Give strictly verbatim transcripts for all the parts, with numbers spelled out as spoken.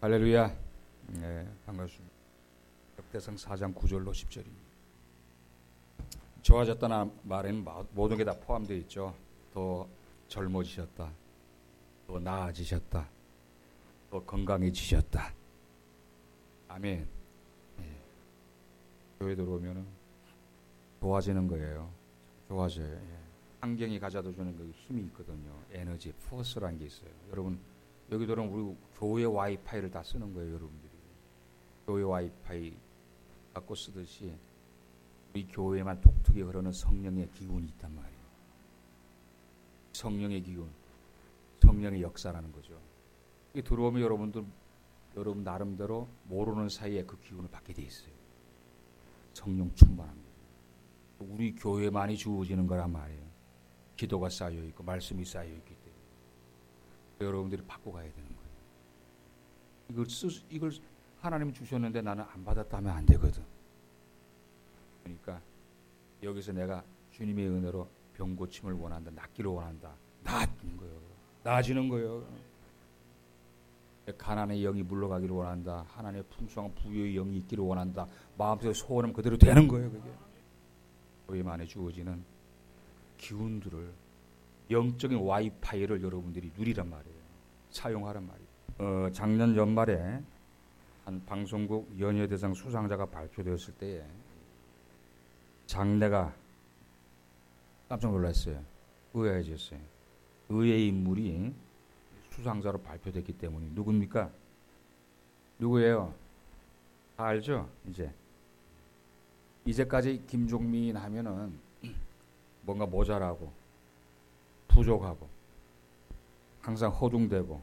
할렐루야. 네, 반갑습니다. 역대상 사 장 구 절로 십 절입니다. 좋아졌다는 말에는 모든 게 다 포함되어 있죠. 더 젊어지셨다, 더 나아지셨다, 더 건강해지셨다. 아멘. 네. 교회 들어오면 좋아지는 거예요. 좋아져요. 예. 환경이 가져다 주는 그 힘이 있거든요. 에너지, 포스라는 게 있어요. 여러분 여기 들어오면 우리 교회 와이파이를 다 쓰는 거예요. 여러분들이 교회 와이파이 갖고 쓰듯이 우리 교회에만 독특히 흐르는 성령의 기운이 있단 말이에요. 성령의 기운, 성령의 역사라는 거죠. 이게 들어오면 여러분들 여러분 나름대로 모르는 사이에 그 기운을 받게 돼 있어요. 성령 충만합니다. 우리 교회만이 주어지는 거란 말이에요. 기도가 쌓여 있고 말씀이 쌓여 있기 때문에 여러분들이 받고 가야 되는 거예요. 이걸 쓰, 이걸 하나님이 주셨는데 나는 안 받았다 하면 안 되거든. 그러니까 여기서 내가 주님의 은혜로 병 고침을 원한다, 낫기를 원한다, 낫는 거예요. 나아지는 거예요. 가난의 영이 물러가기를 원한다, 하나님의 풍성한 부유의 영이 있기를 원한다, 마음속에 소원은 그대로 되는 거예요. 그게 교회만에 주어지는 기운들을, 영적인 와이파이를 여러분들이 누리란 말이에요. 사용하란 말이에요. 어, 작년 연말에 한 방송국 연예대상 수상자가 발표되었을 때에 장내가 깜짝 놀랐어요. 의아해졌어요. 의외의 인물이 수상자로 발표됐기 때문에. 누굽니까? 누구예요? 다 알죠? 이제 이제까지 김종민 하면은 뭔가 모자라고 부족하고 항상 허둥대고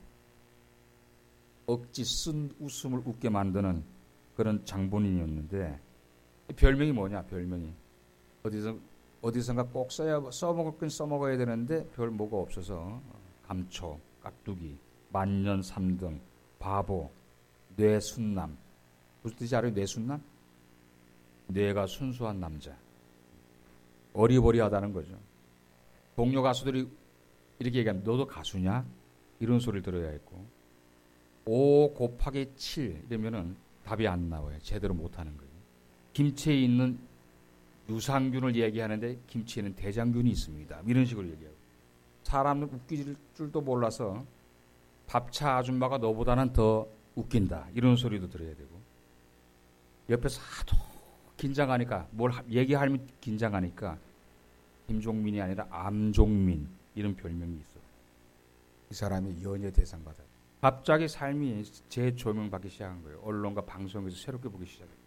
억지 쓴 웃음을 웃게 만드는 그런 장본인이었는데, 별명이 뭐냐? 별명이 어디서 어디선가 꼭 써야 써먹을 건 써먹어야 되는데 별 뭐가 없어서 감초, 깍두기, 만년 삼등, 바보, 뇌순남. 무슨 뜻이 알아요? 뇌순남? 뇌가 순수한 남자. 어리버리하다는 거죠. 동료 가수들이 이렇게 얘기하면 너도 가수냐? 이런 소리를 들어야 했고, 오 곱하기 칠 이러면은 답이 안 나와요. 제대로 못하는 거예요. 김치에 있는 유산균을 얘기하는데 김치에는 대장균이 있습니다. 이런 식으로 얘기하고, 사람은 웃길 줄도 몰라서 밥차 아줌마가 너보다는 더 웃긴다 이런 소리도 들어야 되고, 옆에서 하도 긴장하니까 뭘 얘기하면 긴장하니까 김종민이 아니라 암종민 이런 별명이 있어. 이 사람이 연예 대상 받아요. 갑자기 삶이 재조명받기 시작한 거예요. 언론과 방송에서 새롭게 보기 시작했다.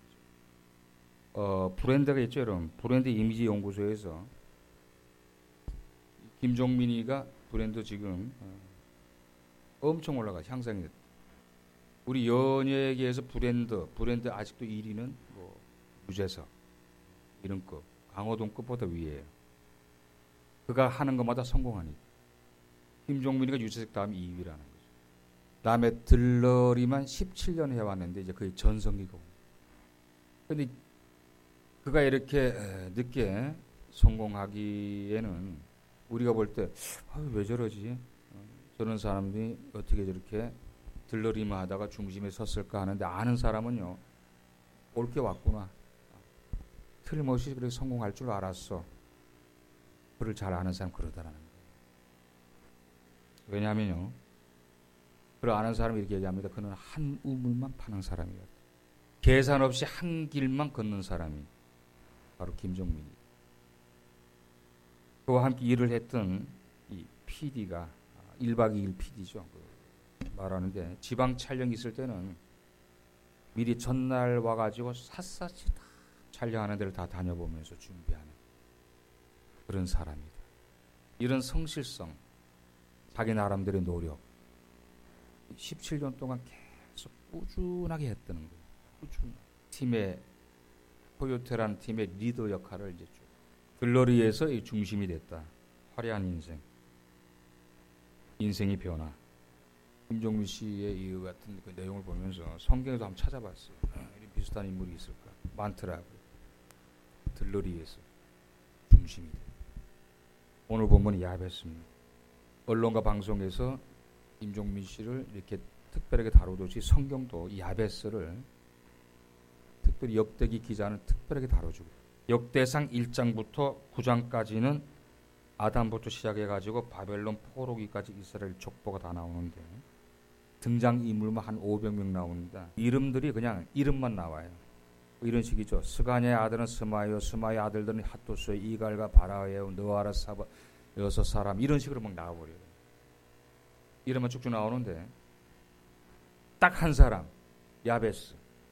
어, 브랜드가 있죠, 여러분. 브랜드 이미지 연구소에서 김종민이가 브랜드 지금 어, 엄청 올라가, 향상이 됐다. 우리 연예계에서 브랜드, 브랜드 아직도 일 위는 뭐 유재석 이런 급, 강호동급보다 위에요. 그가 하는 것마다 성공하니까. 김종민이가 유재석 다음 이 위라는 거죠. 다음에 들러리만 십칠 년 해왔는데 이제 거의 전성기고. 그런데 그가 이렇게 늦게 성공하기에는 우리가 볼 때 왜 저러지? 저런 사람들이 어떻게 저렇게 들러리만 하다가 중심에 섰을까 하는데, 아는 사람은요, 옳게 왔구나, 틀림없이 그렇게 성공할 줄 알았어. 그를 잘 아는 사람 그러더라는 거예요. 왜냐하면요, 그를 아는 사람이 이렇게 얘기합니다. 그는 한 우물만 파는 사람이었다. 계산 없이 한 길만 걷는 사람이 바로 김종민이다. 그와 함께 일을 했던 이 피디가 일 박 이 일 피디죠. 말하는데 지방 촬영 있을 때는 미리 전날 와가지고 샅샅이 다 촬영하는 데를 다 다녀보면서 준비하는 그런 사람이다. 이런 성실성, 자기 나름대로의 노력, 십칠 년 동안 계속 꾸준하게 했다는 거예요. 꾸준히. 팀의, 코요테라는 팀의 리더 역할을 이제 쭉. 글로리에서 이 중심이 됐다. 화려한 인생, 인생의 변화. 김종민 씨의 이 같은 그 내용을 보면서 성경에도 한번 찾아봤어요. 이런 비슷한 인물이 있을까? 많더라고요. 들러리에서 중심이 돼. 오늘 본문이 야했습니다. 언론과 방송에서 김종민 씨를 이렇게 특별하게 다루듯이 성경도 이 야베스를 특별히 역대기 기자는 특별하게 다뤄주고, 역대상 일 장부터 구 장까지는 아담부터 시작해가지고 바벨론 포로기까지 이스라엘 족보가 다 나오는데 등장인물만 한 오백 명 나옵니다. 이름들이 그냥 이름만 나와요. 이런 식이죠. 스가냐의 아들은 스마요, 스마의 아들들은 핫도스의 이갈과 바라에오, 느아라, 사바, 여섯 사람, 이런 식으로 막 나와버려요. 이름만 쭉쭉 나오는데 딱 한 사람, 야베스.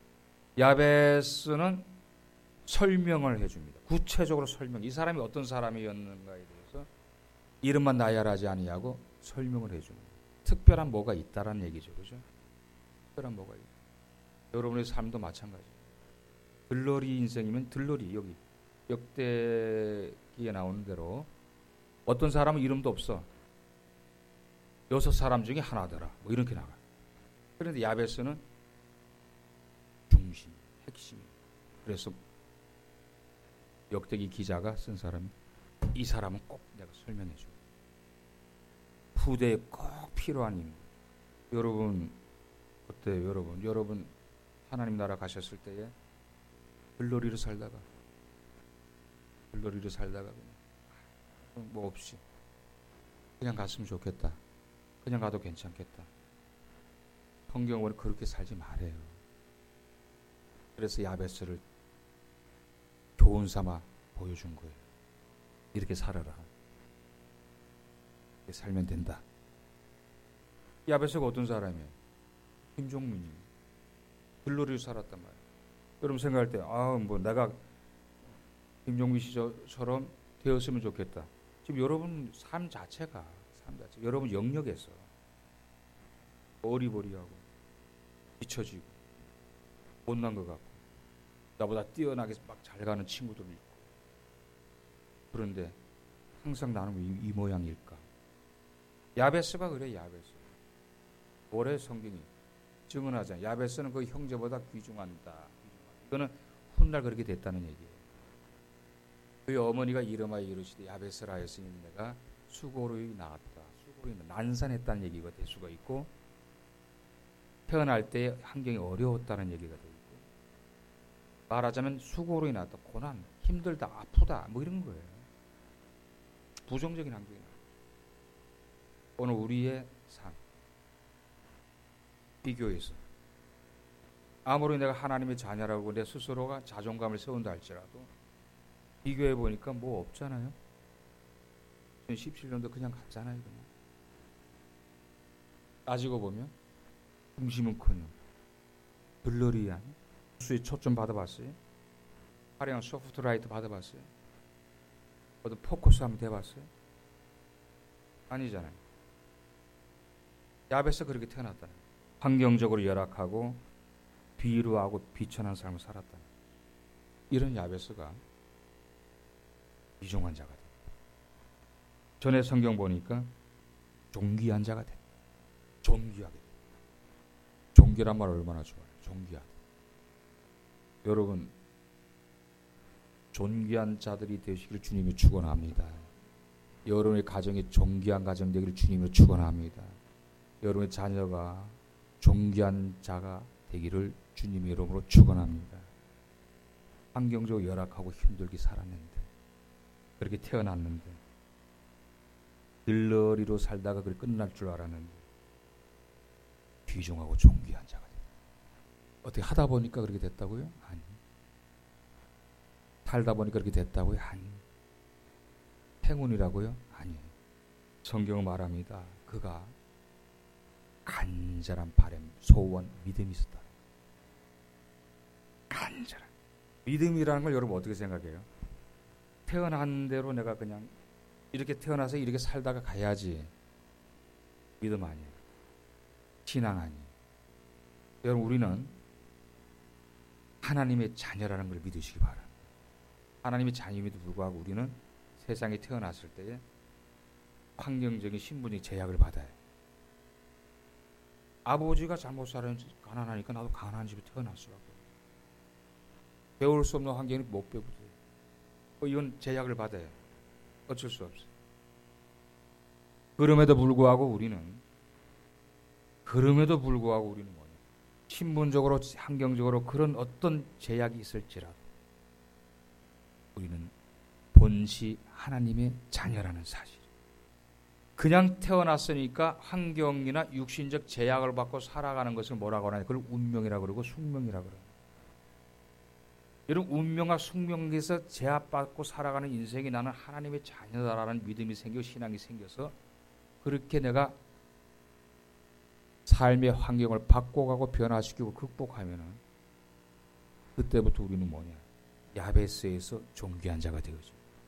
야베스는 설명을 해줍니다. 구체적으로 설명. 이 사람이 어떤 사람이었는가에 대해서 이름만 나열하지 아니하고 설명을 해줍니다. 특별한 뭐가 있다라는 얘기죠, 그죠? 특별한 뭐가 있다. 여러분의 삶도 마찬가지. 들러리 인생이면 들러리, 여기 역대기에 나오는 대로 어떤 사람은 이름도 없어. 여섯 사람 중에 하나더라. 뭐 이렇게 나가. 그런데 야베스는 중심, 핵심. 그래서 역대기 기자가 쓴 사람이 이 사람은 꼭 내가 설명해 줘. 후대에 꼭 필요한 인물. 여러분 어때요, 여러분? 여러분 하나님 나라 가셨을 때에 들러리로 살다가 들러리로 살다가 그냥 뭐 없이 그냥 갔으면 좋겠다. 그냥 가도 괜찮겠다. 성경은 그렇게 살지 말아요. 그래서 야베스를 교훈 삼아 보여준 거예요. 이렇게 살아라. 이렇게 살면 된다. 야베스가 어떤 사람이에요? 김종민이 들러리로 살았단 말이에요. 여러분 생각할 때, 아, 뭐 내가 김종민 씨처럼 되었으면 좋겠다. 지금 여러분 삶 자체가, 삶 자체, 여러분 영역에서 어리버리하고 잊혀지고 못난 것 같고 나보다 뛰어나게 막 잘 가는 친구들도 있고, 그런데 항상 나는 왜 이, 이 모양일까? 야베스가 그래. 야베스. 올해 성경이 증언하잖아요. 야베스는 그 형제보다 귀중한다. 이거는 훗날 그렇게 됐다는 얘기예요. 그의 어머니가 이름하여 이르시되 야베스라 하였으니 내가 수고로이 낳았다. 수고로이 난산했다는 얘기가 될 수가 있고, 태어날 때 환경이 어려웠다는 얘기가 되고, 말하자면 수고로이 낳았다. 고난, 힘들다, 아프다, 뭐 이런 거예요. 부정적인 환경이 나오죠. 오늘 우리의 삶 비교해서 아무리 내가 하나님의 자녀라고 내 스스로가 자존감을 세운다 할지라도 비교해 보니까 뭐 없잖아요. 이천십칠 년도 그냥 갔잖아요. 그냥 따지고 보면 중심은커녕 들러리 아니? 수에 초점 받아봤어요? 화려한 소프트라이트 받아봤어요? 어떤 포커스 한번 대봤어요? 아니잖아요. 야베스 그렇게 태어났다. 환경적으로 열악하고 비루하고 비천한 삶을 살았다. 이런 야베스가 비중한 자가 됐다. 전에 성경 보니까 존귀한 자가 됐다. 존귀하게. 존귀란 말 얼마나 좋아요. 존귀하게. 여러분 존귀한 자들이 되시기를 주님이 축원합니다. 여러분의 가정이 존귀한 가정 되기를 주님이 축원합니다. 여러분의 자녀가 존귀한 자가 되기를 주님의 이름으로 축원합니다. 환경적으로 열악하고 힘들게 살았는데, 그렇게 태어났는데, 들러리로 살다가 그렇게 끝날 줄 알았는데 귀중하고 존귀한 자가 됐다. 어떻게 하다 보니까 그렇게 됐다고요? 아니. 살다 보니까 그렇게 됐다고요? 아니. 행운이라고요? 아니. 성경은 말합니다. 그가 간절한 바람, 소원, 믿음이 있었다. 간절한 믿음이라는 걸 여러분 어떻게 생각해요? 태어난 대로 내가 그냥 이렇게 태어나서 이렇게 살다가 가야지. 믿음 아니에요. 신앙 아니에요. 여러분 우리는 하나님의 자녀라는 걸 믿으시기 바랍니다. 하나님의 자녀임에도 불구하고 우리는 세상에 태어났을 때에 환경적인 신분이 제약을 받아요. 아버지가 잘못 살았는지 가난하니까 나도 가난한 집에 태어났으라고. 배울 수 없는 환경이 못 배우죠. 이건 제약을 받아요. 어쩔 수 없어요. 그럼에도 불구하고 우리는 그럼에도 불구하고 우리는 뭐냐? 신분적으로, 환경적으로 그런 어떤 제약이 있을지라도 우리는 본시 하나님의 자녀라는 사실. 그냥 태어났으니까 환경이나 육신적 제약을 받고 살아가는 것을 뭐라고 하냐? 그걸 운명이라고 그러고 숙명이라고 그래요. 이런 운명과 숙명에서 제압받고 살아가는 인생이 나는 하나님의 자녀다라는 믿음이 생겨 신앙이 생겨서 그렇게 내가 삶의 환경을 바꿔가고 변화시키고 극복하면은 그때부터 우리는 뭐냐? 야베스에서 존귀한 자가 되어져.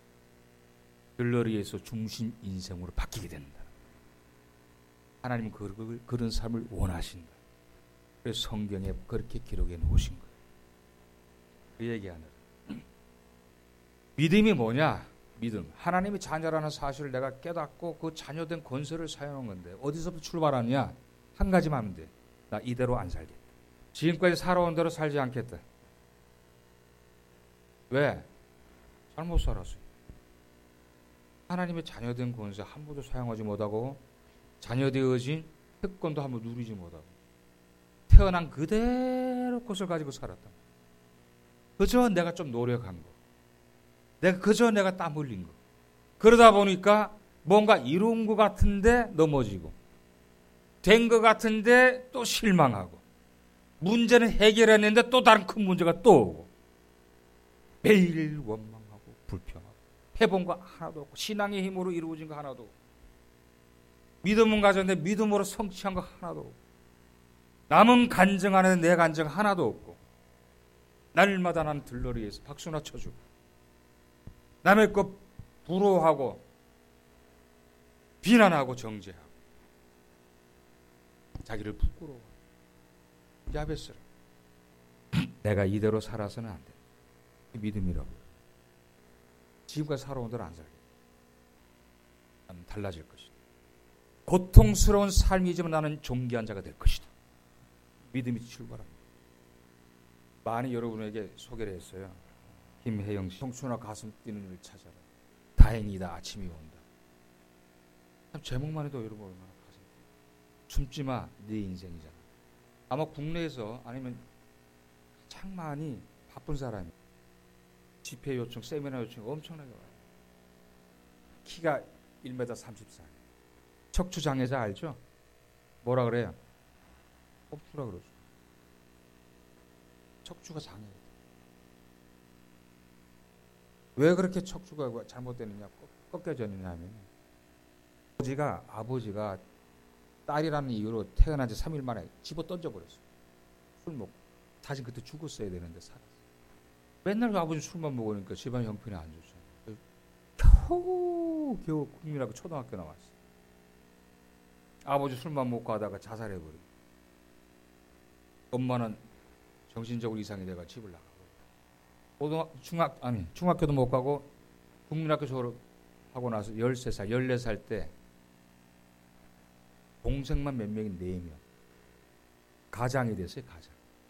들러리에서 중심 인생으로 바뀌게 된다. 하나님은 그, 그런 삶을 원하신다. 그래서 성경에 그렇게 기록해 놓으신 거예요. 그 얘기하는 믿음이 뭐냐? 믿음. 하나님의 자녀라는 사실을 내가 깨닫고 그 자녀된 권세를 사용한 건데 어디서부터 출발하느냐? 한 가지만 하면 돼. 나 이대로 안 살겠다. 지금까지 살아온 대로 살지 않겠다. 왜? 잘못 살았어요. 하나님의 자녀된 권세 한 번도 사용하지 못하고 자녀되어진 특권도 한 번 누리지 못하고 태어난 그대로 것을 가지고 살았다. 그저 내가 좀 노력한 거. 내가 그저 내가 땀 흘린 거. 그러다 보니까 뭔가 이룬 것 같은데 넘어지고 된 것 같은데 또 실망하고 문제는 해결했는데 또 다른 큰 문제가 또 오고 매일 원망하고 불평하고 해본 거 하나도 없고 신앙의 힘으로 이루어진 거 하나도 없고 믿음은 가졌는데 믿음으로 성취한 거 하나도 없고 남은 간증 안에는 내 간증 하나도 없고 날마다 난 들러리에서 박수나 쳐주고 남의 것 부러워하고 비난하고 정죄하고 자기를 부끄러워 야베스라 내가 이대로 살아서는 안 돼. 믿음이라고. 지금까지 살아온 대로 안 살게. 나는 달라질 것이다. 고통스러운 삶이지만 나는 존귀한 자가 될 것이다. 믿음이 출발합니다. 많이 여러분에게 소개를 했어요. 김혜영 씨. 청춘아 가슴 뛰는 일 찾아라. 다행이다 아침이 온다. 참 제목만 해도 여러분 얼마나 가슴 숨지 마. 네 인생이잖아. 아마 국내에서 아니면 참 많이 바쁜 사람이 집회 요청, 세미나 요청 엄청나게 와요. 키가 일 미터 삼십사. 척추 장애자 알죠? 뭐라 그래요? 꼽추라 그러죠. 척추가 장애예요. 왜 그렇게 척추가 잘못되느냐, 꺾여졌느냐 하면 아버지가, 아버지가 딸이라는 이유로 태어난 지 삼 일 만에 집어 던져버렸어요. 술 먹고. 사실 그때 죽었어야 되는데 살았어요. 맨날 아버지 술만 먹으니까 집안 형편이 안 좋죠. 겨우 겨우 국민학교 초등학교 나왔어요. 아버지 술만 먹고 하다가 자살해버리고 엄마는 정신적으로 이상이 돼가 집을 나가고 고등학 중학 아니 중학교도 못 가고 국민학교 졸업하고 나서 열세 살, 열네 살 때 동생만 몇 명이 네 명 가장이 됐어요. 가장.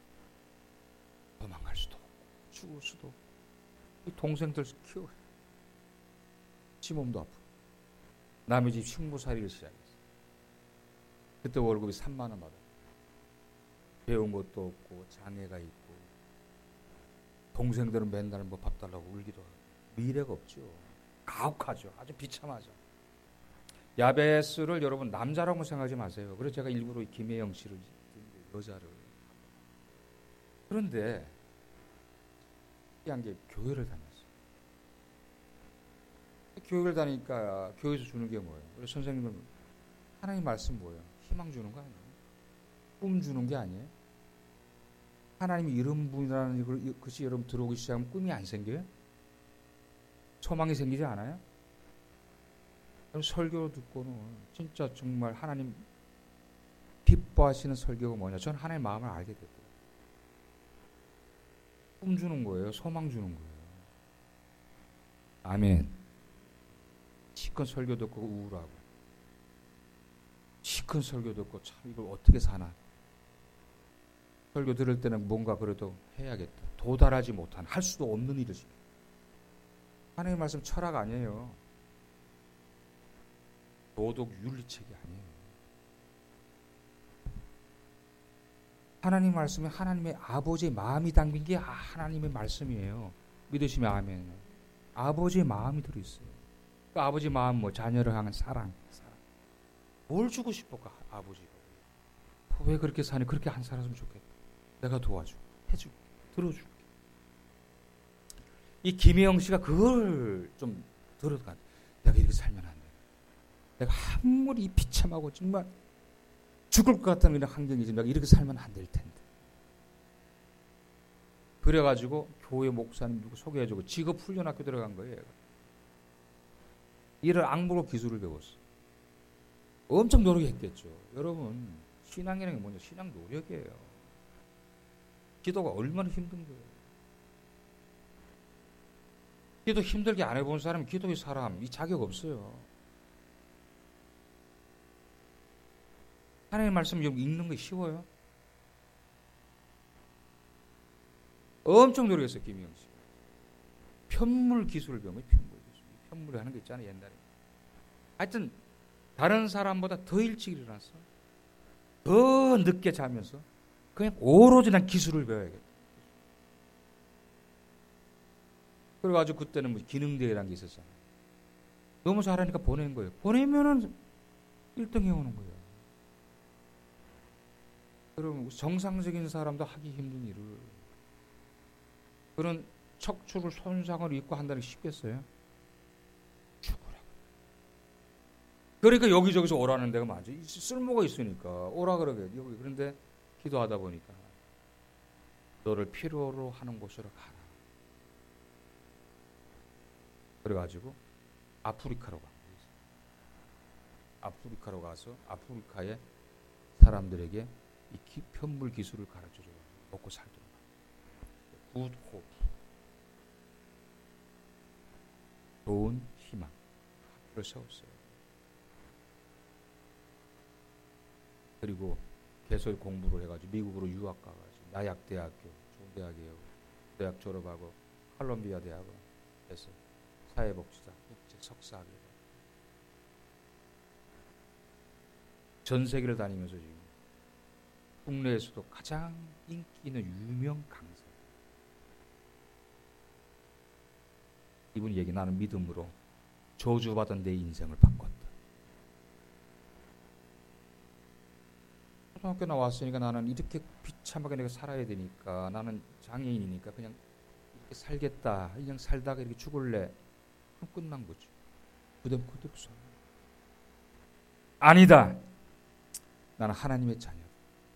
도망갈 수도 없고 죽을 수도 없고 동생들 키워 지 몸도 아프고 남의 집 식무살이를 시작했어요. 그때 월급이 삼만 원 받아요. 배운 것도 없고 장애가 있고 동생들은 맨날 뭐 밥 달라고 울기도 하고 미래가 없죠. 가혹하죠. 아주 비참하죠. 야베스를 여러분 남자라고 생각하지 마세요. 그래서 제가 일부러 김혜영 씨를 여자를 그런데 특이한 게 교회를 다녔어요. 교회를 다니니까 교회에서 주는 게 뭐예요? 우리 선생님은 하나님 말씀 뭐예요? 희망 주는 거 아니에요? 꿈 주는 게 아니에요? 하나님이 이런 분이라는 것이 여러분 들어오기 시작하면 꿈이 안 생겨요? 소망이 생기지 않아요? 설교 듣고는 진짜 정말 하나님 기뻐하시는 설교가 뭐냐? 저는 하나님의 마음을 알게 됐어요. 꿈 주는 거예요. 소망 주는 거예요. 아멘. 시큰 설교 듣고 우울하고 시큰 설교 듣고 참 이걸 어떻게 사나. 설교 들을 때는 뭔가 그래도 해야겠다. 도달하지 못한 할 수도 없는 일을 시켜. 하나님의 말씀 철학 아니에요. 도덕 윤리책이 아니에요. 하나님 말씀에 하나님의 아버지의 마음이 담긴 게 하나님의 말씀이에요. 믿으시면 아멘. 아버지의 마음이 들어있어요. 그 아버지 마음 뭐 자녀를 향한 사랑, 사랑. 뭘 주고 싶을까 아버지가. 왜 그렇게 사니? 그렇게 안 살았으면 좋겠다. 내가 도와줄게, 해줄게, 들어줄게. 이 김혜영 씨가 그걸 좀 들어가. 내가 이렇게 살면 안 돼. 내가 아무리 비참하고 정말 죽을 것 같다는 이런 환경이지 내가 이렇게 살면 안 될 텐데. 그래가지고 교회 목사님 누구 소개해주고 직업 훈련학교 들어간 거예요. 이를 악물고 기술을 배웠어. 엄청 노력했겠죠. 여러분 신앙이라는 게 뭐냐? 신앙 노력이에요. 기도가 얼마나 힘든 거예요. 기도 힘들게 안 해본 사람은 기도의 사람 이 자격 없어요. 하나님의 말씀 읽는 거 쉬워요? 엄청 노력했어요. 김희영 씨. 편물 기술을 배우면 편물 기술. 편물을 하는 거 있잖아요. 옛날에. 하여튼 다른 사람보다 더 일찍 일어났어. 더 늦게 자면서 그냥 오로지 난 기술을 배워야겠다. 그래가지고 그때는 뭐 기능대회라는 게 있었잖아요. 너무 잘하니까 보낸 거예요. 보내면은 일 등 해오는 거예요. 여러분 정상적인 사람도 하기 힘든 일을 그런 척추를 손상을 입고 한다는 게 쉽겠어요? 죽으라. 그러니까 여기저기서 오라는 데가 맞아. 쓸모가 있으니까 오라 그러게. 여기 그런데 기도하다 보니까 너를 필요로 하는 곳으로 가라. 그래가지고 아프리카로 가. 아프리카로 가서 아프리카의 사람들에게 이 기, 편물 기술을 가르쳐줘요. 먹고 살도록. 굿 호프. 좋은 희망. 학교를 세웠어요. 그리고 계속 공부를 해가지고 미국으로 유학 가가지고 나약대학교, 좋은 대학이에요. 대학 졸업하고 컬럼비아 대학을 해서 사회복지사, 국제 석사학위. 전 세계를 다니면서 지금 국내에서도 가장 인기 있는 유명 강사. 이분 얘기 나는 믿음으로 저주받은 내 인생을 바꿨다. 초등학교 나왔으니까 나는 이렇게 비참하게 내가 살아야 되니까 나는 장애인이니까 그냥 이렇게 살겠다. 그냥 살다가 이렇게 죽을래. 그럼 끝난 거죠. 그다음 그대로 살아. 아니다. 나는 하나님의 자녀다.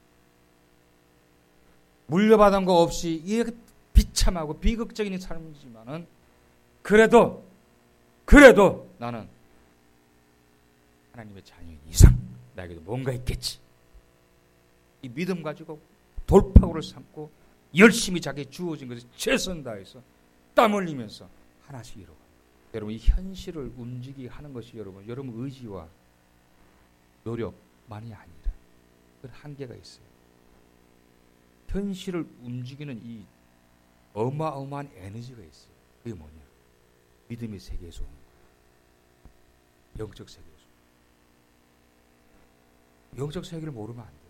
물려받은 거 없이 이렇게 비참하고 비극적인 삶이지만은 그래도 그래도 나는 하나님의 자녀인 이상 나에게도 뭔가 있겠지. 이 믿음 가지고 돌파구를 삼고 열심히 자기 주어진 것에 최선 다해서 땀 흘리면서 하나씩 이루어. 여러분 이 현실을 움직이게 하는 것이 여러분 여러분 의지와 노력만이 아니라 그 한계가 있어요. 현실을 움직이는 이 어마어마한 에너지가 있어요. 그게 뭐냐? 믿음의 세계에서 오는 거예요. 영적 세계에서. 영적 세계를 모르면 안 돼요.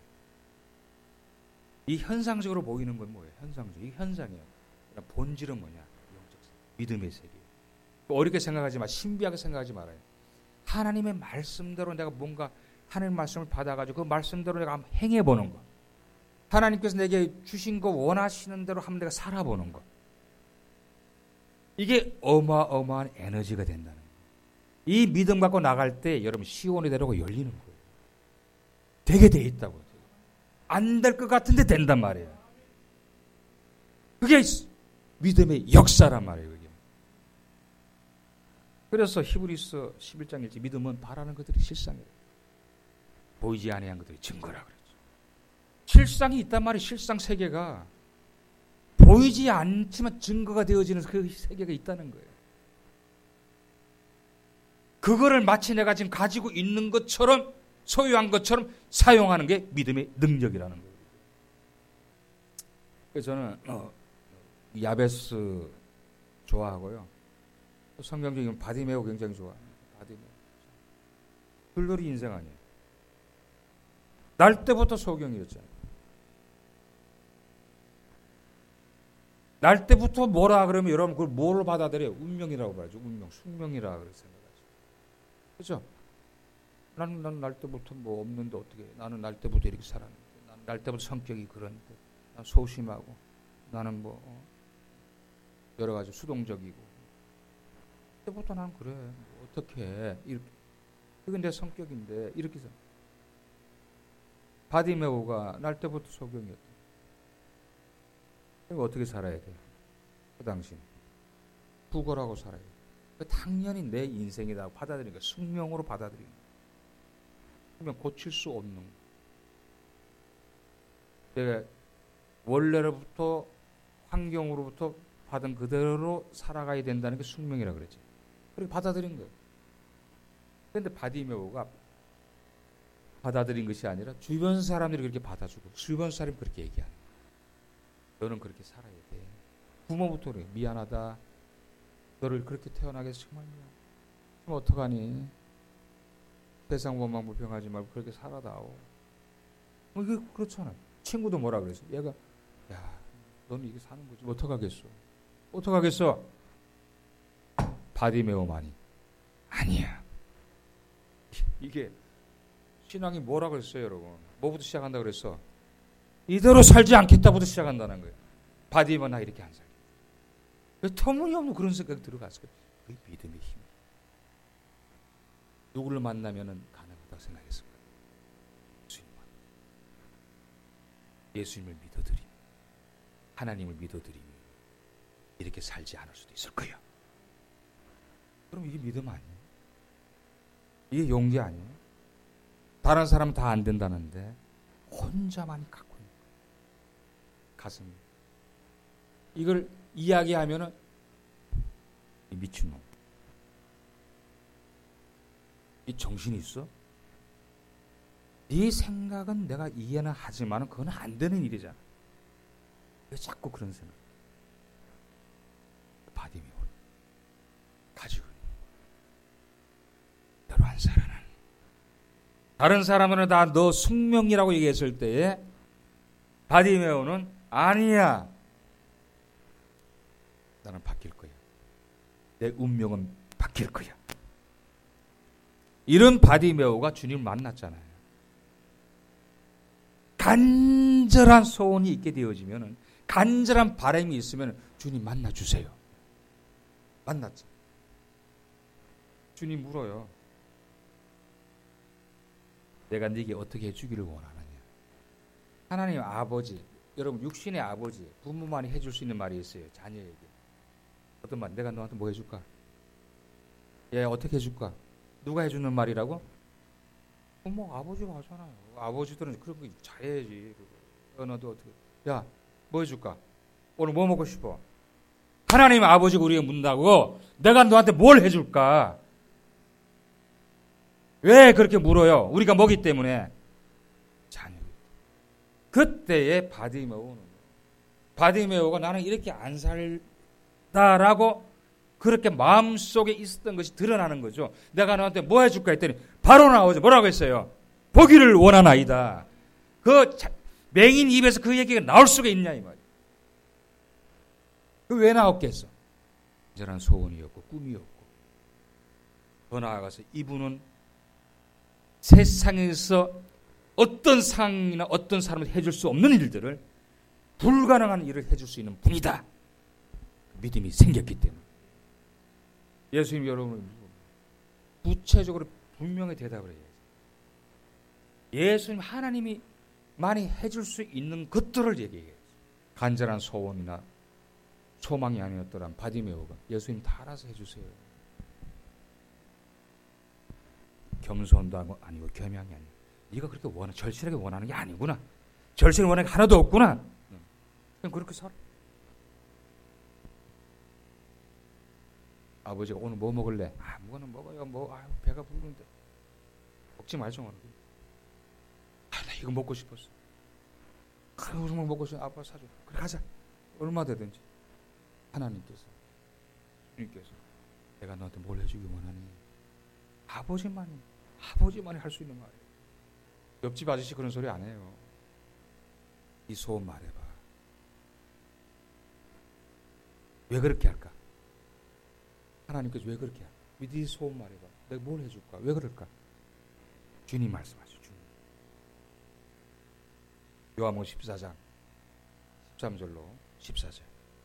이 현상적으로 보이는 건 뭐예요? 현상적. 이 현상이에요. 본질은 뭐냐? 영적 세계. 믿음의 세계. 어렵게 생각하지 마. 신비하게 생각하지 말아요. 하나님의 말씀대로 내가 뭔가 하나님의 말씀을 받아가지고 그 말씀대로 내가 한번 행해보는 거. 하나님께서 내게 주신 거 원하시는 대로 한번 내가 살아보는 거. 이게 어마어마한 에너지가 된다는 거예요. 이 믿음 갖고 나갈 때 여러분 시온의 대로가 열리는 거예요. 되게 돼 있다고. 안 될 것 같은데 된단 말이에요. 그게 믿음의 역사란 말이에요. 그게. 그래서 히브리서 십일 장 일 절 믿음은 바라는 것들이 실상이에요. 보이지 아니한 것들이 증거라 그랬죠. 실상이 있단 말이에요. 실상 세계가 보이지 않지만 증거가 되어지는 그 세계가 있다는 거예요. 그거를 마치 내가 지금 가지고 있는 것처럼 소유한 것처럼 사용하는 게 믿음의 능력이라는 거예요. 그래서 저는 어, 야베스 좋아하고요. 성경적인 바디메오 굉장히 좋아합니다. 바디메오. 글로리 인생 아니에요. 날 때부터 소경이었잖아요. 날 때부터 뭐라 그러면 여러분 그걸 뭘로 받아들여요? 운명이라고 말하죠. 운명, 숙명이라 그렇게 생각하죠. 그렇죠? 나는 난 날 때부터 뭐 없는데 어떻게? 나는 날 때부터 이렇게 살았는데, 나는 날 때부터 성격이 그런데, 난 소심하고, 나는 뭐 여러 가지 수동적이고, 때부터 나는 그래. 뭐 어떻게 해? 이렇게 이건 내 성격인데 이렇게 해서 바디메오가 날 때부터 소경이었다. 그럼 어떻게 살아야 돼? 그 당시 부걸하고 살아야 돼. 당연히 내 인생이라고 받아들이는 거야. 숙명으로 받아들이는 거야. 그러면 고칠 수 없는 거야. 내가 원래로부터 환경으로부터 받은 그대로 살아가야 된다는 게 숙명이라고 그랬지. 그렇게 받아들인 거예요. 그런데 바디메오가 받아들인 것이 아니라 주변 사람들이 그렇게 받아주고 주변 사람이 그렇게 얘기하는 거예요. 너는 그렇게 살아야 돼. 부모부터 그래. 미안하다. 너를 그렇게 태어나게 해서 정말 미안해. 그럼 어떡하니? 세상 원망 불평하지 말고 그렇게 살아다오. 뭐 이게 그렇잖아요. 친구도 뭐라 그랬어? 얘가 야, 너는 이게 사는 거지. 뭐 어떡하겠어? 어떡하겠어? 바디메오만이 아니야. 이게 신앙이 뭐라 그랬어요, 여러분? 뭐부터 시작한다 그랬어? 이대로 살지 않겠다부터 시작한다는 거예요. 바디메오 나 이렇게 안 살게. 왜 터무니없는 그런 생각이 들어갔어요? 그게 믿음의 힘. 누구를 만나면은 가능하다고 생각했을 거예요. 예수님만. 예수님을 믿어드리면, 하나님을 믿어드리면 이렇게 살지 않을 수도 있을 거예요. 그럼 이게 믿음 아니에요? 이게 용기 아니에요? 다른 사람은 다 안 된다는데 혼자만 갖고 있는 거예요. 가슴. 이걸 이야기하면은 이 미친놈. 이 정신이 있어? 네 생각은 내가 이해는 하지만 그건 안 되는 일이잖아. 왜 자꾸 그런 생각? 바디메오 가지고 너로 안 살아난. 다른 사람은 다 너 숙명이라고 얘기했을 때에 바디메오는 아니야. 나는 바뀔 거야. 내 운명은 바뀔 거야. 이런 바디메오가 주님을 만났잖아요. 간절한 소원이 있게 되어지면, 간절한 바람이 있으면 주님 만나주세요. 만났죠. 주님 물어요. 내가 네게 어떻게 해주기를 원하느냐. 하나님 아버지, 여러분 육신의 아버지, 부모만이 해줄 수 있는 말이 있어요. 자녀에게. 어떤 말? 내가 너한테 뭐 해줄까? 얘 어떻게 해줄까? 누가 해주는 말이라고? 뭐 아버지가 하잖아요. 아버지들은 그런 거 잘해야지. 너도 어떻게? 야, 뭐 해줄까? 오늘 뭐 먹고 싶어? 하나님 아버지가 우리에게 묻는다고 내가 너한테 뭘 해줄까? 왜 그렇게 물어요? 우리가 뭐기 때문에. 자녀. 그때의 바디메오는 바디메오가 나는 이렇게 안 살다라고 그렇게 마음속에 있었던 것이 드러나는 거죠. 내가 너한테 뭐 해줄까 했더니 바로 나오죠. 뭐라고 했어요? 보기를 원하나이다. 그 맹인 입에서 그 얘기가 나올 수가 있냐 이 말이에요. 그 왜 나왔겠어? 이런 소원이었고 꿈이었고. 더 나아가서 이분은 세상에서 어떤 상황이나 어떤 사람을 해줄 수 없는 일들을 불가능한 일을 해줄 수 있는 분이다. 믿음이 생겼기 때문에. 예수님 여러분 구체적으로 분명히 대답을 해야지. 예수님 하나님이 많이 해줄 수 있는 것들을 얘기해야지. 간절한 소원이나 소망이 아니었더란 바디메오가 예수님 다 알아서 해주세요. 겸손도 아니고 겸양이 아니고 네가 그렇게 원하, 절실하게 원하는 게 아니구나. 절실하게 원하는 게 하나도 없구나. 그냥 그렇게 살아. 아버지가 오늘 뭐 먹을래? 아무거나 먹어요. 뭐 아유, 배가 부르는데 먹지 말죠. 아, 나 이거 먹고 싶었어. 그래, 정말 먹고 싶어. 아빠 사줘. 그래 가자. 얼마 되든지. 하나님께서, 주님께서 내가 너한테 뭘 해주기 원하니? 아버지만이, 아버지만이 할 수 있는 말이에요. 옆집 아저씨 그런 소리 안 해요. 이 소원 말해봐. 왜 그렇게 할까? 하나님께서 왜 그렇게 할까? 네 소원 말해봐. 내가 뭘 해줄까? 왜 그럴까? 주님 말씀하시죠. 주님. 요한복음 십사 장 십삼 절로 십사 절.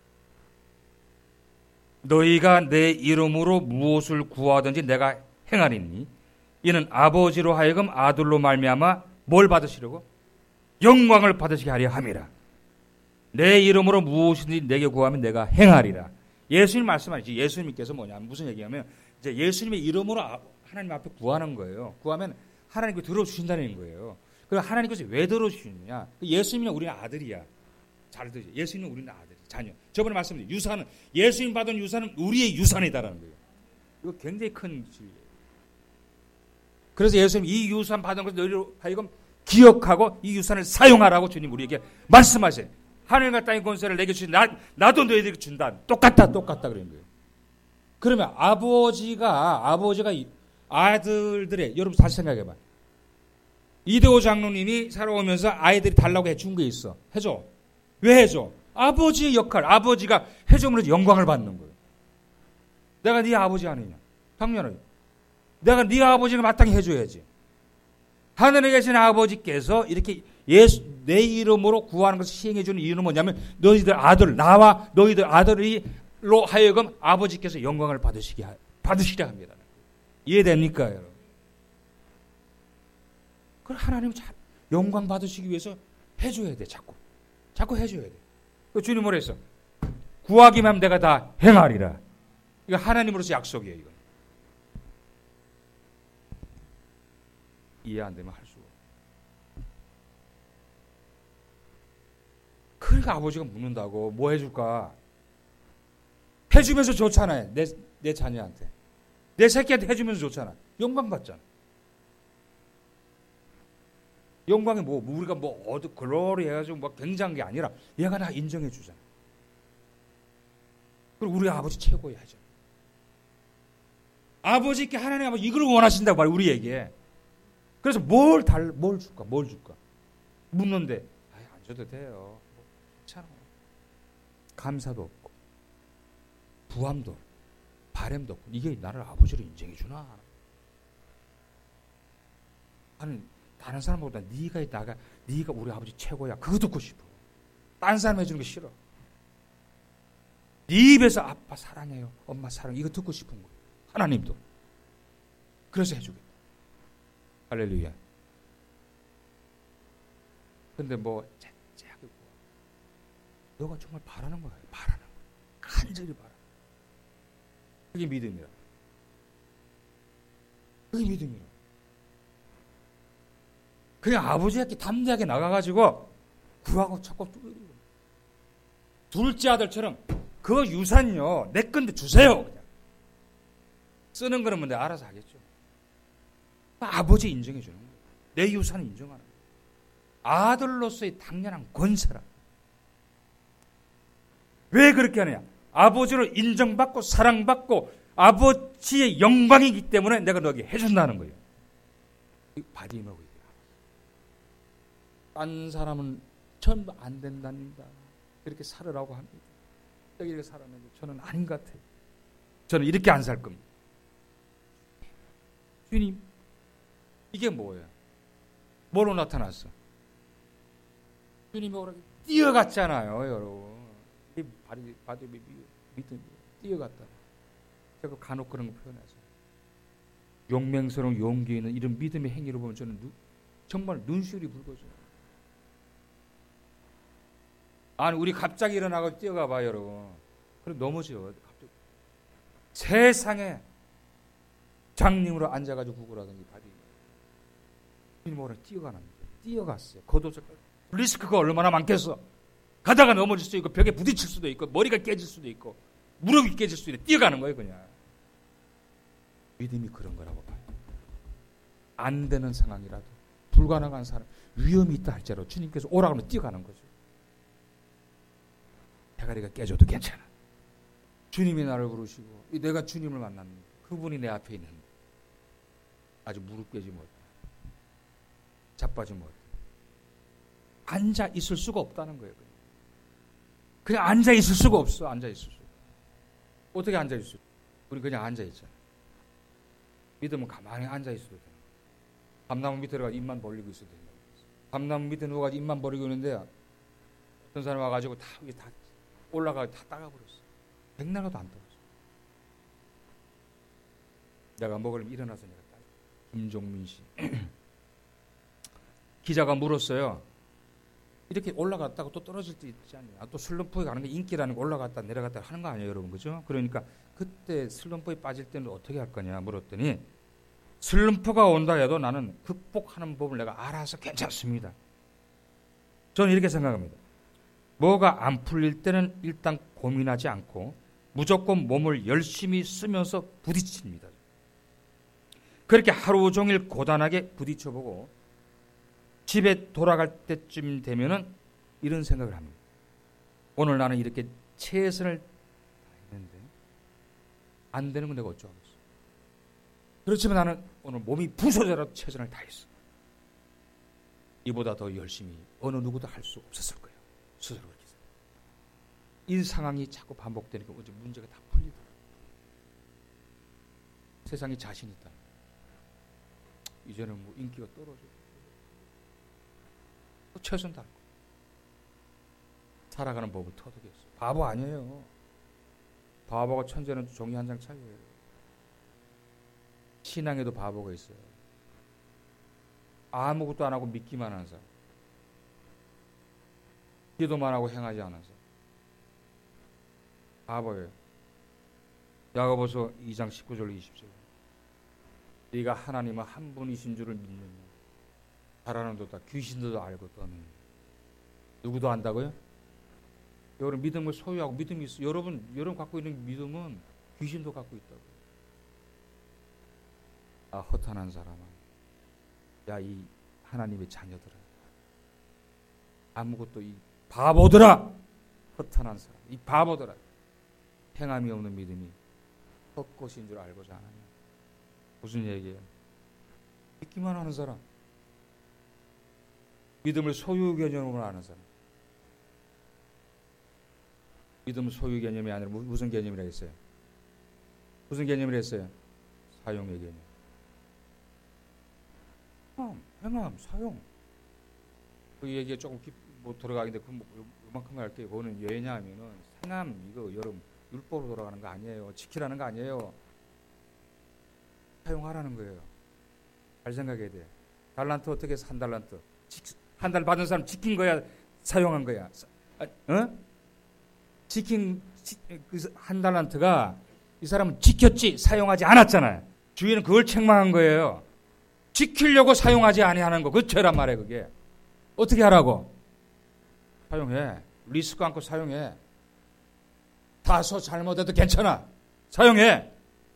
너희가 내 이름으로 무엇을 구하든지 내가 행하리니 이는 아버지로 하여금 아들로 말미암아 뭘 받으시려고? 영광을 받으시게 하려 함이라. 내 이름으로 무엇이든지 내게 구하면 내가 행하리라. 예수님 말씀하시지. 예수님께서 뭐냐? 무슨 얘기하면 이제 예수님의 이름으로 하나님 앞에 구하는 거예요. 구하면 하나님께 들어주신다는 거예요. 그럼 하나님께서 왜 들어주시느냐? 예수님은 우리는 아들이야. 잘 들으세요. 예수님은 우리는 아들, 자녀. 저번에 말씀드린 유산은 예수님 받은 유산은 우리의 유산이다라는 거예요. 이거 굉장히 큰 진리예요. 그래서 예수님 이 유산 받은 것을 너희로 하여금 기억하고 이 유산을 사용하라고 주님 우리에게 말씀하세요. 하늘과 땅의 권세를 내게 주신 나, 나도 너희들에게 준다. 똑같다, 똑같다 그런 거예요. 그러면 아버지가 아버지가 아들들의 여러분 다시 생각해봐. 이대호 장로님이 살아오면서 아이들이 달라고 해준 게 있어. 해줘. 왜 해줘? 아버지의 역할, 아버지가 해줌으로 영광을 받는 거예요. 내가 네 아버지 아니냐? 당연하죠. 내가 네 아버지가 마땅히 해줘야지. 하늘에 계신 아버지께서 이렇게 예수, 내 이름으로 구하는 것을 시행해주는 이유는 뭐냐면 너희들 아들, 나와 너희들 아들이로 하여금 아버지께서 영광을 받으시게, 받으시려 합니다. 이해됩니까, 여러분? 그럼 하나님은 영광 받으시기 위해서 해줘야 돼, 자꾸. 자꾸 해줘야 돼. 주님 뭐라 했어? 구하기만 하면 내가 다 행하리라. 이거 하나님으로서 약속이에요, 이거. 이해 안 되면 할 수가 없어. 그러니까 아버지가 묻는다고. 뭐 해줄까? 해주면서 좋잖아요. 내, 내 자녀한테. 내 새끼한테 해주면서 좋잖아. 영광 받잖아. 영광이 뭐, 우리가 뭐, 어디, 글로리 해가지고 뭐 굉장한 게 아니라 얘가 나 인정해 주잖아. 그리고 우리 아버지 최고야 하죠. 아버지께 하나님 아버지 이걸 원하신다고 말이야, 우리에게. 그래서 뭘 달, 뭘 줄까, 뭘 줄까? 묻는데, 아이, 안 줘도 돼요. 괜찮아. 감사도 없고, 부함도 없고, 바램도 없고, 이게 나를 아버지로 인정해 주나? 나는 다른 사람보다 네가 나가, 네가 우리 아버지 최고야. 그거 듣고 싶어. 딴 사람 해주는 게 싫어. 네 입에서 아빠 사랑해요, 엄마 사랑해, 이거 듣고 싶은 거예요. 하나님도. 그래서 해주겠다. 할렐루야. 근데 뭐 째째하게 구워. 너가 정말 바라는 거야. 바라는 거야. 간절히 바라. 그게 믿음이라. 그게 믿음이라. 그냥 아버지한테 담대하게 나가가지고 구하고 찾고 둘째 아들처럼 그 유산요 내 건데 주세요. 그냥. 쓰는 거는 뭐 내가 알아서 하겠죠. 아버지 인정해 주는 거예요. 내 유산을 인정하는 거예요. 아들로서의 당연한 권세라. 왜 그렇게 하느냐? 아버지로 인정받고 사랑받고 아버지의 영광이기 때문에 내가 너에게 해준다는 거예요. 바디먹이. 딴 사람은 전부 안 된답니다. 그렇게 살으라고 합니다. 여기 이렇게 살았는데 저는 아닌 것 같아요. 저는 이렇게 안 살 겁니다. 주님, 이게 뭐예요? 뭐로 나타났어? 주님이 오라고 뛰어갔잖아요, 여러분. 이 바디, 바디 밑에 뛰어갔다. 제가 간혹 그런 거 표현해서. 용맹스러운 용기 있는 이런 믿음의 행위를 보면 저는 누, 정말 눈시울이 붉어져요. 아니, 우리 갑자기 일어나고 뛰어가 봐, 여러분. 그럼 넘어져. 갑자기. 세상에 장님으로 앉아가지고 구걸하더니 바디. 뭐라 뛰어가는 거예요. 뛰어갔어요. 겉옷을. 리스크가 얼마나 많겠어. 가다가 넘어질 수도 있고, 벽에 부딪힐 수도 있고, 머리가 깨질 수도 있고, 무릎이 깨질 수도 있고, 뛰어가는 거예요, 그냥. 믿음이 그런 거라고 봐요. 안 되는 상황이라도, 불가능한 사람, 위험이 있다 할지라도 주님께서 오라고 하면 뛰어가는 거죠. 대가리가 깨져도 괜찮아. 주님이 나를 부르시고 내가 주님을 만났는데 그분이 내 앞에 있는데 아주 무릎 꿇지 못해. 자빠지 못해. 앉아 있을 수가 없다는 거예요. 그냥 앉아 있을 수가 없어. 앉아 있을 수. 어떻게 앉아 있어요? 우리 그냥 앉아 있잖아. 믿으면 가만히 앉아 있어도 돼. 감나무 밑에 들어가 입만 벌리고 있어도 된다. 감나무 밑에 누가 입만 벌리고 있는데 어떤 사람 와가지고 다 이게 다 올라가 다 따가버렸어. 백날가도 안 떨어져. 내가 먹으려면 일어나서 내가 따. 김종민 씨 기자가 물었어요. 이렇게 올라갔다가 또 떨어질 때 있지 않냐? 또 슬럼프에 가는 게 인기라는 거 올라갔다 내려갔다 하는 거 아니에요, 여러분, 그죠? 그러니까 그때 슬럼프에 빠질 때는 어떻게 할 거냐 물었더니 슬럼프가 온다 해도 나는 극복하는 법을 내가 알아서 괜찮습니다. 저는 이렇게 생각합니다. 뭐가 안 풀릴 때는 일단 고민하지 않고 무조건 몸을 열심히 쓰면서 부딪힙니다. 그렇게 하루 종일 고단하게 부딪혀보고 집에 돌아갈 때쯤 되면은 이런 생각을 합니다. 오늘 나는 이렇게 최선을 다했는데 안 되는 건 내가 어쩌겠어. 그렇지만 나는 오늘 몸이 부서져라도 최선을 다했어. 이보다 더 열심히 어느 누구도 할 수 없었을 거예요. 스스로 그렇게 생각해요. 이 상황이 자꾸 반복되니까 어제 문제가 다 풀리더라고요. 세상에 자신 있다. 이제는 뭐 인기가 떨어져. 또 최선 다할 거예요. 살아가는 법을 터득했어. 바보 아니에요. 바보가 천재는 종이 한 장 차이예요. 신앙에도 바보가 있어요. 아무것도 안 하고 믿기만 하는 사람. 기도만 하고 행하지 않은 사람. 바보예요. 야고보서 이 장 십구 절 이십 절. 네가 하나님은 한 분이신 줄을 믿느냐. 바라는도다 귀신도 알고 떠는. 누구도 안다고요? 여러분 믿음을 소유하고 믿음이 있어. 여러분 여러분 갖고 있는 믿음은 귀신도 갖고 있다고. 아 허탄한 사람아. 야 이 하나님의 자녀들아. 아무것도 이 바보들아. 허탄한 사람. 이 바보들아. 행함이 없는 믿음이 헛것인 줄 알고자 하느냐. 무슨 얘기예요? 믿기만 하는 사람. 믿음을 소유 개념으로 아는 사람. 믿음 소유 개념이 아니라 무슨 개념이라 했어요? 무슨 개념이라 했어요? 사용의 개념. 행함, 행함, 사용. 그 얘기에 조금 깊, 뭐 들어가긴데 그 뭐, 요만큼 할게요. 그거는 왜냐하면은 행함 이거 여러분 율법으로 돌아가는 거 아니에요. 지키라는 거 아니에요. 사용하라는 거예요. 잘 생각해야 돼. 달란트 어떻게 해서 한 달란트? 한 달 받은 사람 지킨 거야, 사용한 거야. 어? 지킨 그 한 달란트가 이 사람은 지켰지 사용하지 않았잖아요. 주인은 그걸 책망한 거예요. 지키려고 사용하지 아니하는 거. 그 죄란 말이에요. 그게 어떻게 하라고? 사용해. 리스크 안고 사용해. 다소 잘못해도 괜찮아. 사용해.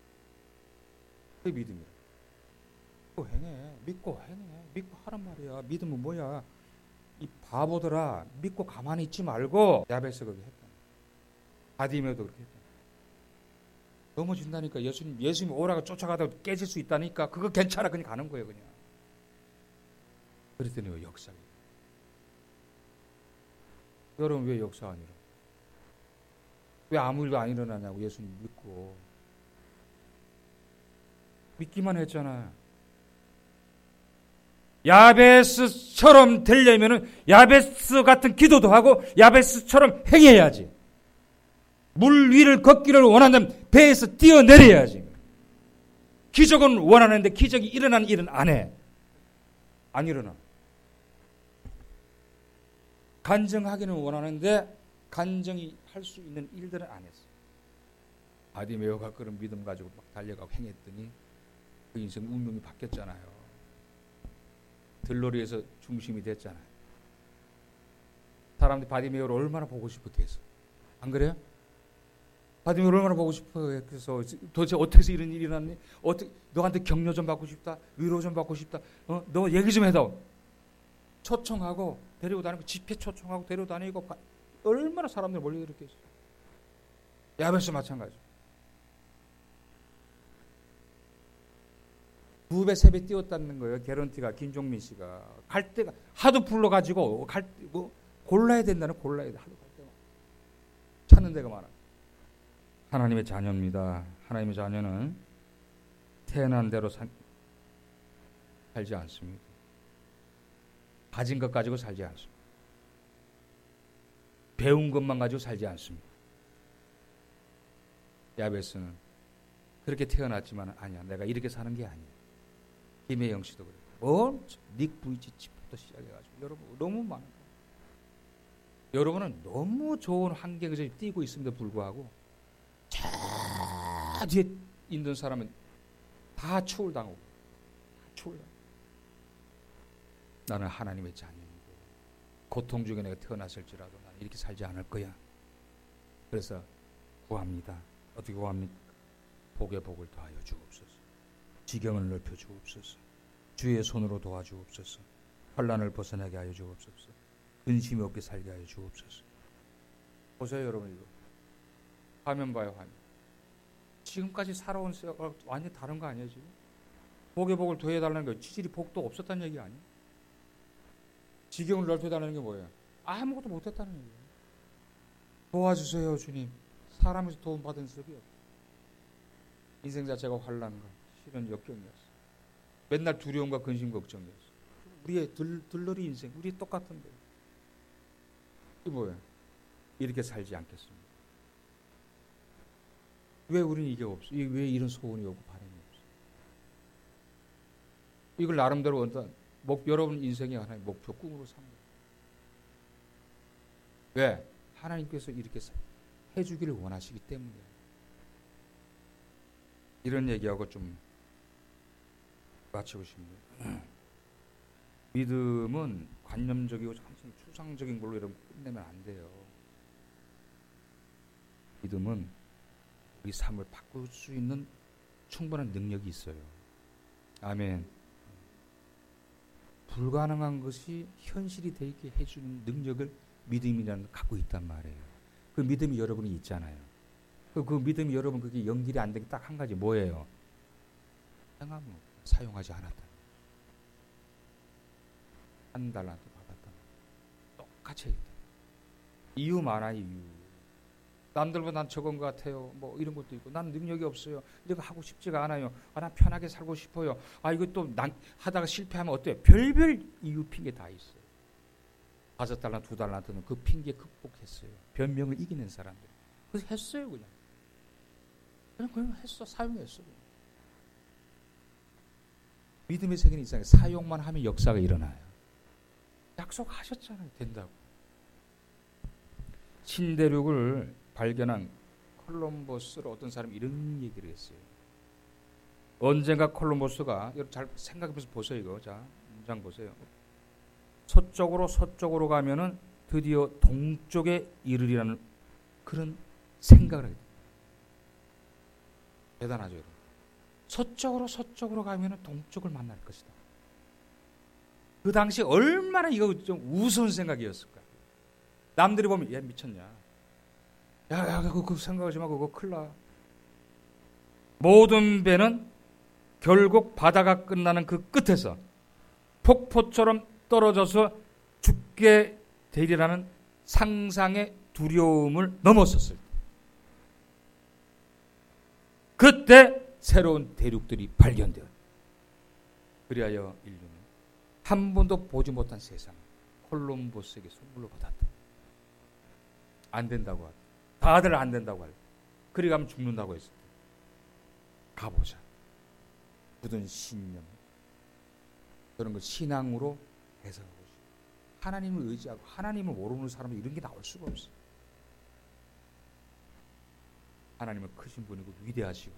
그게 믿음이야. 믿고 행해. 믿고 행해. 믿고 하란 말이야. 믿음은 뭐야? 이 바보들아, 믿고 가만히 있지 말고. 야베스 그렇게 했다. 바디메오도 그렇게 했다. 넘어진다니까. 예수님, 예수님 오라가 쫓아가다가 깨질 수 있다니까. 그거 괜찮아. 그냥 가는 거예요, 그냥. 그랬더니 왜 역사? 여러분 왜 역사 안 일어나? 왜 아무 일도 안 일어나냐고. 예수님 믿고 믿기만 했잖아요. 야베스처럼 되려면은 야베스 같은 기도도 하고 야베스처럼 행해야지. 물 위를 걷기를 원한다면 배에서 뛰어내려야지. 기적은 원하는데 기적이 일어나는 일은 안 해. 안 일어나. 간증하기는 원하는데 간증이 할 수 있는 일들은 안 했어. 바디메오가 그런 믿음 가지고 막 달려가고 행했더니 그 인생 운명이 바뀌었잖아요. 들러리에서 중심이 됐잖아요. 사람들이 바디메오를 얼마나 보고 싶었겠어. 안 그래요? 바디메오를 얼마나 보고 싶어 해서 도대체 어떻게 해서 이런 일이 일어났니? 어떻게 너한테 격려 좀 받고 싶다. 위로 좀 받고 싶다. 어? 너 얘기 좀 해다. 초청하고 데리고 다니고 집회 초청하고 데리고 다니고 얼마나 사람들 몰려들었겠어. 야베스 마찬가지. 두 배, 세 배 뛰었다는 거예요. 개런티가 김종민 씨가 갈 때가 하도 불러가지고 갈 뭐 골라야 된다는 골라야 돼. 하도 갈 때가 찾는 데가 많아. 하나님의 자녀입니다. 하나님의 자녀는 태어난 대로 사, 살지 않습니다. 가진 것 가지고 살지 않습니다. 배운 것만 가지고 살지 않습니다. 야베스는 그렇게 태어났지만 아니야, 내가 이렇게 사는 게 아니야. 김혜영 씨도 그래요. 뭐 닉 부이치치부터 시작해가지고 여러분 너무 많은 거예요. 여러분은 너무 좋은 환경에서 뛰고 있음에도 불구하고 저 뒤에 있는 사람은 다 추월당하고 다 추월당하고. 나는 하나님의 자녀이고 고통 중에 내가 태어났을지라도 나는 이렇게 살지 않을 거야. 그래서 구합니다. 어떻게 구합니까? 복의 복을 더하여 주옵소서. 지경을 넓혀 주옵소서. 주의 손으로 도와주옵소서. 환난을 벗어나게 하여 주옵소서. 근심이 없게 살게 하여 주옵소서. 보세요 여러분, 이거 화면 봐요. 화면. 지금까지 살아온 세월 완전히 다른 거 아니에요? 지금 복의 복을 더해달라는 거, 지질이 복도 없었다는 얘기 아니에요? 지경을 넓혀달라는 게 뭐예요? 아무것도 못했다는 얘기예요. 도와주세요 주님. 사람에서 도움받은 적이 없어요. 인생 자체가 환난과 실은 역경이었어요. 맨날 두려움과 근심 걱정이었어요. 우리의 들, 들러리 인생, 우리 똑같은데 이게 뭐예요? 이렇게 살지 않겠습니다. 왜 우리는 이게 없어? 왜 이런 소원이 없고 바람이 없어? 이걸 나름대로 어떤 목, 여러분 인생의 하나의 목표, 꿈으로 삼는. 왜? 하나님께서 이렇게 해주기를 원하시기 때문에. 이런 얘기하고 좀 마치고 싶네요. 믿음은 관념적이고 항상 추상적인 걸로 이런 끝내면 안 돼요. 믿음은 우리 삶을 바꿀 수 있는 충분한 능력이 있어요. 아멘. 불가능한 것이 현실이 되게 해주는 능력을 믿음이라는 걸 갖고 있단 말이에요. 그 믿음이 여러분이 있잖아요. 그, 그 믿음이 여러분 그게 연결이 안 되게 딱 한 가지 뭐예요? 행함을 사용하지 않았다. 한 달란트 받았다. 똑같이 했다. 이유 많아 이유. 남들보다 난 적은 것 같아요. 뭐 이런 것도 있고, 난 능력이 없어요. 이거 하고 싶지가 않아요. 아, 난 편하게 살고 싶어요. 아, 이거 또 난 하다가 실패하면 어때요? 별별 이유 핑계 다 있어요. 다섯 달란 두 달란트는 그 핑계 극복했어요. 변명을 이기는 사람들. 그래서 했어요 그냥. 그냥 그냥 했어. 사용했어. 그냥. 믿음의 세계는 이상해. 사용만 하면 역사가 일어나요. 약속하셨잖아요. 된다고. 신대륙을 발견한 콜럼버스를 어떤 사람이 이런 얘기를 했어요. 언젠가 콜럼버스가, 여러분 잘 생각해보세요. 보세요 이거. 자, 문장 보세요. 서쪽으로 서쪽으로 가면은 드디어 동쪽에 이르리라는 그런 생각을 하게 돼요. 대단하죠, 여러분. 서쪽으로 서쪽으로 가면은 동쪽을 만날 것이다. 그 당시 얼마나 이거 좀 우스운 생각이었을까. 남들이 보면 야 미쳤냐. 야, 야 그거, 그거 생각하지 마. 그거 큰일 나. 모든 배는 결국 바다가 끝나는 그 끝에서 폭포처럼 떨어져서 죽게 되리라는 상상의 두려움을 넘었었을 때, 그때 새로운 대륙들이 발견되어 그리하여 인류는 한 번도 보지 못한 세상 콜럼버스에게 선물로 받았다. 안 된다고 하다. 다들 안 된다고 할 때, 그리 가면 죽는다고 했을 때 가보자. 굳은 신념, 그런 걸 신앙으로 해석하고 싶어. 하나님을 의지하고 하나님을 모르는 사람은 이런 게 나올 수가 없어. 하나님은 크신 분이고 위대하시고,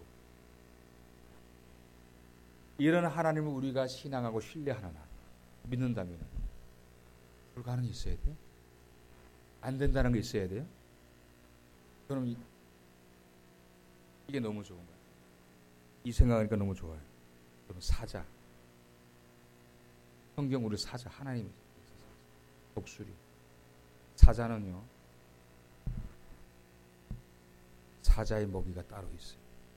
이런 하나님을 우리가 신앙하고 신뢰하나 믿는다면 불가능이 있어야 돼요? 안 된다는 게 있어야 돼요? 그럼 이, 이게 너무 좋은 거예요. 이 생각하니까 너무 좋아요. 그럼 사자. 성경 우리 사자, 하나님이 독수리. 사자는요, 사자의 먹이가 따로 있어요.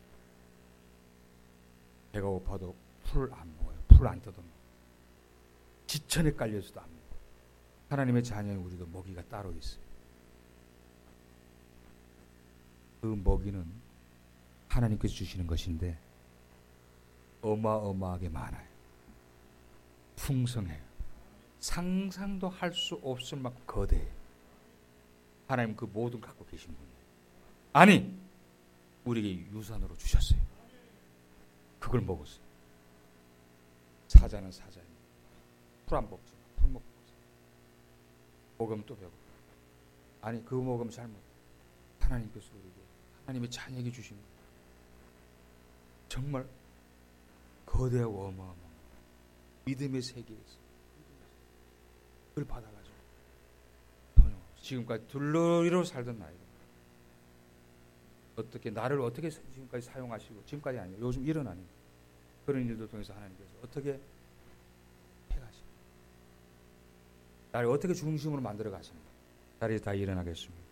배가 고파도 풀 안 먹어요. 풀 안 뜯어 먹어요. 지천에 깔려서도 안 먹어요. 하나님의 자녀인 우리도 먹이가 따로 있어요. 그 먹이는 하나님께서 주시는 것인데 어마어마하게 많아요. 풍성해요. 상상도 할 수 없을 만큼 거대해요. 하나님 그 모든 갖고 계신 분이에요. 아니, 우리에게 유산으로 주셨어요. 그걸 먹었어요. 사자는 사자예요. 풀 안 먹지. 풀 먹고 먹으면 또 배고파. 아니, 그거 먹으면 잘못. 하나님께서 우리에게 하나님의 자녀에게 주신 거예요. 정말 거대하고 어마어마한 믿음의 세계에서 그걸 받아가지고 지금까지 둘러리로 살던 나이가 어떻게 나를 어떻게 지금까지 사용하시고, 지금까지 아니에요, 요즘 일은 아니에요, 그런 일도 통해서 하나님께서 어떻게 해가시고 나를 어떻게 중심으로 만들어 가십니까? 자리에 다 일어나겠습니다.